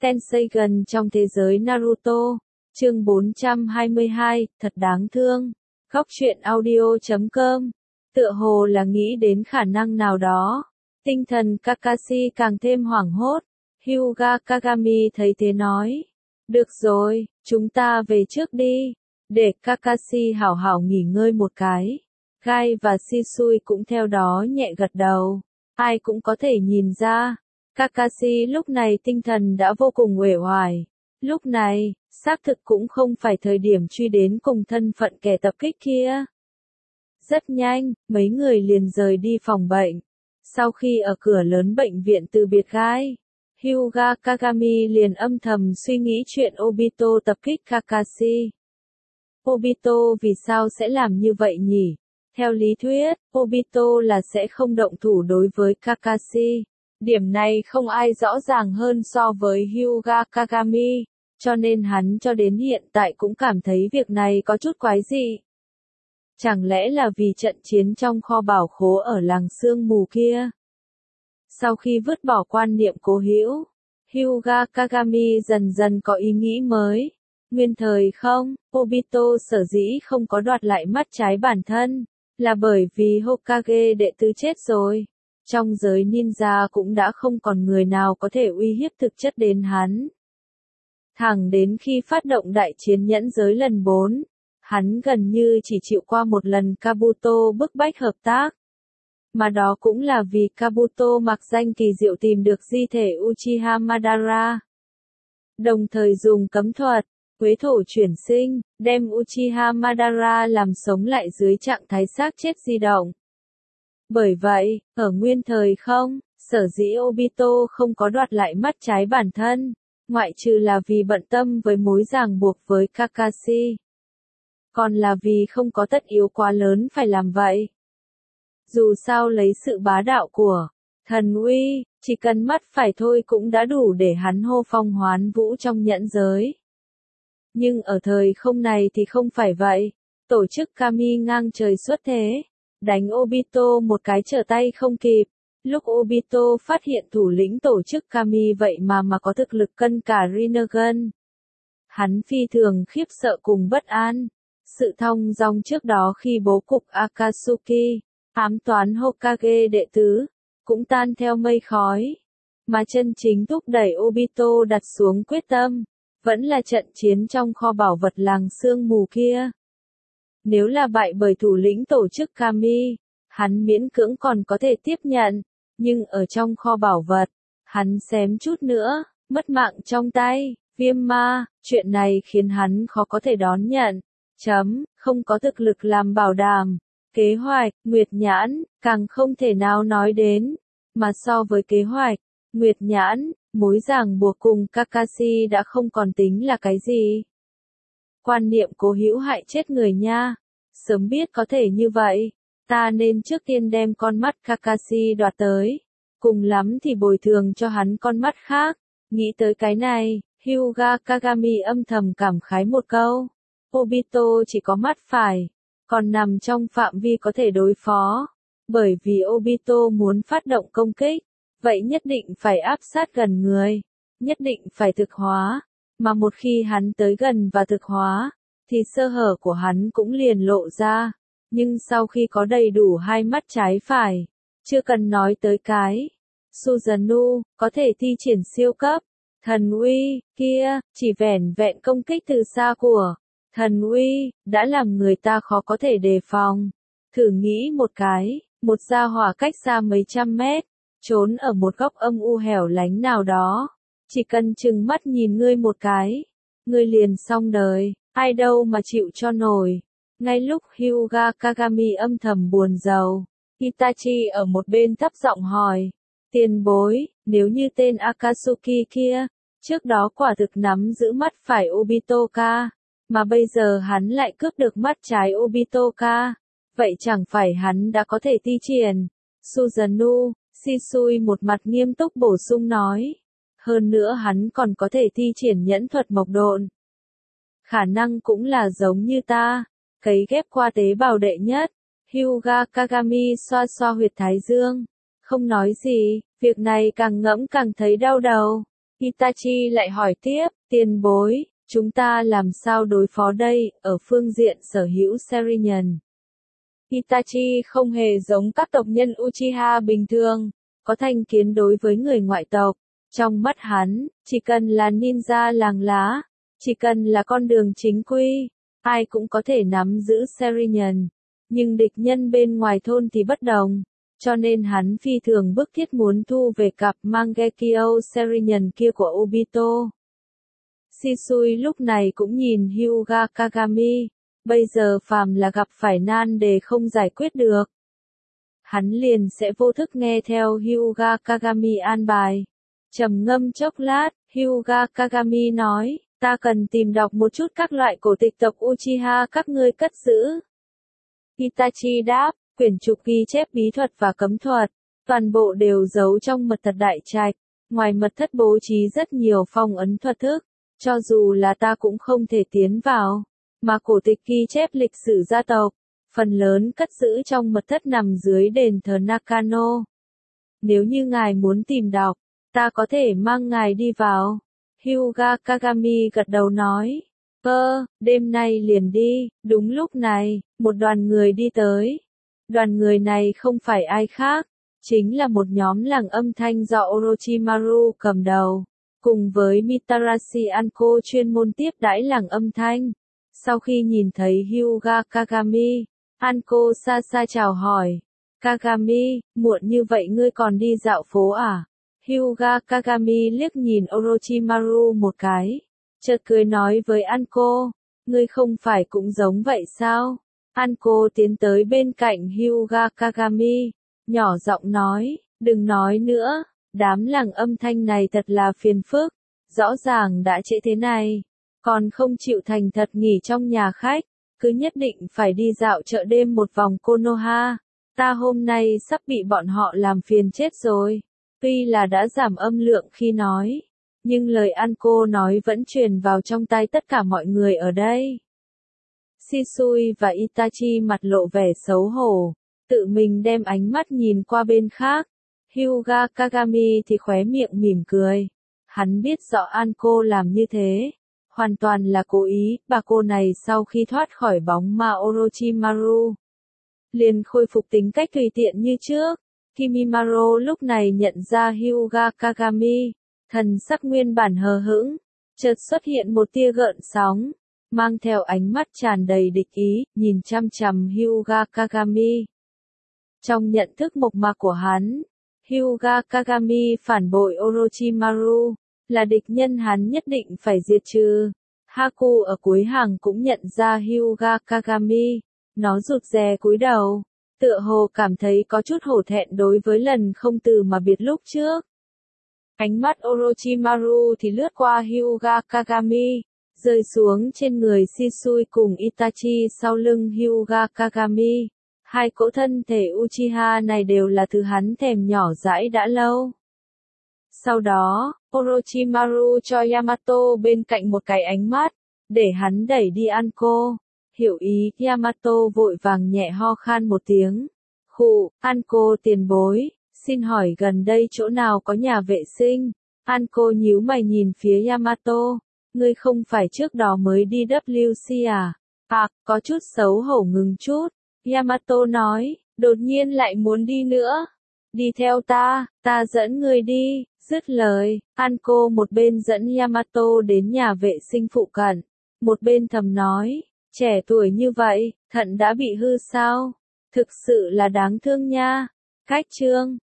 Tenseigan trong thế giới Naruto. Chương 422, thật đáng thương. Góc truyện audio.com. Tựa hồ là nghĩ đến khả năng nào đó. Tinh thần Kakashi càng thêm hoảng hốt. Hyuga Kagami thấy thế nói. Được rồi, chúng ta về trước đi. Để Kakashi hảo hảo nghỉ ngơi một cái. Gai và Shisui cũng theo đó nhẹ gật đầu. Ai cũng có thể nhìn ra. Kakashi lúc này tinh thần đã vô cùng uể oải. Lúc này, xác thực cũng không phải thời điểm truy đến cùng thân phận kẻ tập kích kia. Rất nhanh, mấy người liền rời đi phòng bệnh. Sau khi ở cửa lớn bệnh viện từ biệt Gai, Hyuga Kagami liền âm thầm suy nghĩ chuyện Obito tập kích Kakashi. Obito vì sao sẽ làm như vậy nhỉ? Theo lý thuyết, Obito là sẽ không động thủ đối với Kakashi. Điểm này không ai rõ ràng hơn so với Hyuga Kagami, cho nên hắn cho đến hiện tại cũng cảm thấy việc này có chút quái dị. Chẳng lẽ là vì trận chiến trong kho bảo khố ở làng sương mù kia? Sau khi vứt bỏ quan niệm cố hữu, Hyuga Kagami dần dần có ý nghĩ mới. Nguyên thời không, Obito sở dĩ không có đoạt lại mắt trái bản thân, là bởi vì Hokage đệ tứ chết rồi. Trong giới ninja cũng đã không còn người nào có thể uy hiếp thực chất đến hắn. Thẳng đến khi phát động đại chiến nhẫn giới lần 4, hắn gần như chỉ chịu qua một lần Kabuto bức bách hợp tác. Mà đó cũng là vì Kabuto mặc danh kỳ diệu tìm được di thể Uchiha Madara. Đồng thời dùng cấm thuật, quế thổ chuyển sinh, đem Uchiha Madara làm sống lại dưới trạng thái xác chết di động. Bởi vậy, ở nguyên thời không, sở dĩ Obito không có đoạt lại mắt trái bản thân, ngoại trừ là vì bận tâm với mối ràng buộc với Kakashi. Còn là vì không có tất yếu quá lớn phải làm vậy. Dù sao lấy sự bá đạo của thần uy, chỉ cần mắt phải thôi cũng đã đủ để hắn hô phong hoán vũ trong nhẫn giới. Nhưng ở thời không này thì không phải vậy. Tổ chức Kami ngang trời xuất thế, đánh Obito một cái trở tay không kịp. Lúc Obito phát hiện thủ lĩnh tổ chức Kami vậy mà có thực lực cân cả Rinnegan. Hắn phi thường khiếp sợ cùng bất an. Sự thong dong trước đó khi bố cục Akatsuki, ám toán Hokage đệ tứ, cũng tan theo mây khói. Mà chân chính thúc đẩy Obito đặt xuống quyết tâm, vẫn là trận chiến trong kho bảo vật làng sương mù kia. Nếu là bại bởi thủ lĩnh tổ chức Kami, hắn miễn cưỡng còn có thể tiếp nhận, nhưng ở trong kho bảo vật, hắn xém chút nữa, mất mạng trong tay, viêm ma, chuyện này khiến hắn khó có thể đón nhận. Không có thực lực làm bảo đảm. Kế hoạch, Nguyệt Nhãn, càng không thể nào nói đến. Mà so với kế hoạch, Nguyệt Nhãn, mối ràng buộc cùng Kakashi đã không còn tính là cái gì. Quan niệm cố hữu hại chết người nha. Sớm biết có thể như vậy, ta nên trước tiên đem con mắt Kakashi đoạt tới. Cùng lắm thì bồi thường cho hắn con mắt khác. Nghĩ tới cái này, Hyuga Kagami âm thầm cảm khái một câu. Obito chỉ có mắt phải, còn nằm trong phạm vi có thể đối phó. Bởi vì Obito muốn phát động công kích, vậy nhất định phải áp sát gần người, nhất định phải thực hóa. Mà một khi hắn tới gần và thực hóa, thì sơ hở của hắn cũng liền lộ ra. Nhưng sau khi có đầy đủ hai mắt trái phải, chưa cần nói tới cái Susanoo, có thể thi triển siêu cấp thần uy kia, chỉ vẻn vẹn công kích từ xa của thần uy, đã làm người ta khó có thể đề phòng. Thử nghĩ một cái, một gia hỏa cách xa mấy trăm mét, trốn ở một góc âm u hẻo lánh nào đó. Chỉ cần chừng mắt nhìn ngươi một cái, ngươi liền xong đời, ai đâu mà chịu cho nổi. Ngay lúc Hyuga Kagami âm thầm buồn rầu, Itachi ở một bên thấp giọng hỏi, tiền bối, nếu như tên Akatsuki kia, trước đó quả thực nắm giữ mắt phải Obito-ka, mà bây giờ hắn lại cướp được mắt trái Obito-ka, vậy chẳng phải hắn đã có thể thi triển. Susanoo, Shisui một mặt nghiêm túc bổ sung nói. Hơn nữa hắn còn có thể thi triển nhẫn thuật mộc độn. Khả năng cũng là giống như ta, cấy ghép qua tế bào đệ nhất. Hyuga Kagami xoa xoa huyệt thái dương. Không nói gì, việc này càng ngẫm càng thấy đau đầu. Itachi lại hỏi tiếp, tiền bối, chúng ta làm sao đối phó đây, ở phương diện sở hữu Sharingan. Itachi không hề giống các tộc nhân Uchiha bình thường, có thành kiến đối với người ngoại tộc. Trong mắt hắn, chỉ cần là ninja làng lá, chỉ cần là con đường chính quy, ai cũng có thể nắm giữ Sharingan. Nhưng địch nhân bên ngoài thôn thì bất đồng, cho nên hắn phi thường bức thiết muốn thu về cặp Mangekyo Sharingan kia của Obito. Shisui lúc này cũng nhìn Hyuga Kagami, bây giờ phàm là gặp phải nan đề không giải quyết được, hắn liền sẽ vô thức nghe theo Hyuga Kagami an bài. Trầm ngâm chốc lát, Hyuga Kagami nói, ta cần tìm đọc một chút các loại cổ tịch tộc Uchiha các ngươi cất giữ. Itachi đáp, quyển trục ghi chép bí thuật và cấm thuật, toàn bộ đều giấu trong mật thất đại trạch, ngoài mật thất bố trí rất nhiều phong ấn thuật thức, cho dù là ta cũng không thể tiến vào, mà cổ tịch ghi chép lịch sử gia tộc, phần lớn cất giữ trong mật thất nằm dưới đền thờ Nakano. Nếu như ngài muốn tìm đọc, ta có thể mang ngài đi vào. Hyuga Kagami gật đầu nói. Đêm nay liền đi. Đúng lúc này, một đoàn người đi tới. Đoàn người này không phải ai khác, chính là một nhóm làng âm thanh do Orochimaru cầm đầu, cùng với Mitarashi Anko chuyên môn tiếp đãi làng âm thanh. Sau khi nhìn thấy Hyuga Kagami, Anko xa xa chào hỏi. Kagami, muộn như vậy ngươi còn đi dạo phố à? Hyuga Kagami liếc nhìn Orochimaru một cái, chợt cười nói với Anko, ngươi không phải cũng giống vậy sao? Anko tiến tới bên cạnh Hyuga Kagami, nhỏ giọng nói, đừng nói nữa, đám làng âm thanh này thật là phiền phức, rõ ràng đã trễ thế này, còn không chịu thành thật nghỉ trong nhà khách, cứ nhất định phải đi dạo chợ đêm một vòng Konoha, ta hôm nay sắp bị bọn họ làm phiền chết rồi. Tuy là đã giảm âm lượng khi nói, nhưng lời Anko nói vẫn truyền vào trong tai tất cả mọi người ở đây. Shisui và Itachi mặt lộ vẻ xấu hổ, tự mình đem ánh mắt nhìn qua bên khác. Hyuga Kagami thì khóe miệng mỉm cười. Hắn biết rõ Anko làm như thế, hoàn toàn là cố ý. Bà cô này sau khi thoát khỏi bóng ma Orochimaru, liền khôi phục tính cách tùy tiện như trước. Kimimaro lúc này nhận ra Hyuga Kagami, thần sắc nguyên bản hờ hững, chợt xuất hiện một tia gợn sóng, mang theo ánh mắt tràn đầy địch ý, nhìn chăm chằm Hyuga Kagami. Trong nhận thức mộc mạc của hắn, Hyuga Kagami phản bội Orochimaru, là địch nhân hắn nhất định phải diệt trừ. Haku ở cuối hàng cũng nhận ra Hyuga Kagami, nó rụt rè cúi đầu, tựa hồ cảm thấy có chút hổ thẹn đối với lần không từ mà biệt lúc trước. Ánh mắt Orochimaru thì lướt qua Hyuga Kagami, rơi xuống trên người Shisui cùng Itachi sau lưng Hyuga Kagami. Hai cỗ thân thể Uchiha này đều là thứ hắn thèm nhỏ dãi đã lâu. Sau đó, Orochimaru cho Yamato bên cạnh một cái ánh mắt, để hắn đẩy đi Anko. Hiểu ý, Yamato vội vàng nhẹ ho khan một tiếng. Khụ, Anko tiền bối, xin hỏi gần đây chỗ nào có nhà vệ sinh? Anko nhíu mày nhìn phía Yamato, ngươi không phải trước đó mới đi WC à? Có chút xấu hổ ngừng chút. Yamato nói, đột nhiên lại muốn đi nữa. Đi theo ta dẫn ngươi đi. Dứt lời, Anko một bên dẫn Yamato đến nhà vệ sinh phụ cận, một bên thầm nói, trẻ tuổi như vậy, thận đã bị hư sao? Thực sự là đáng thương nha. Cách chương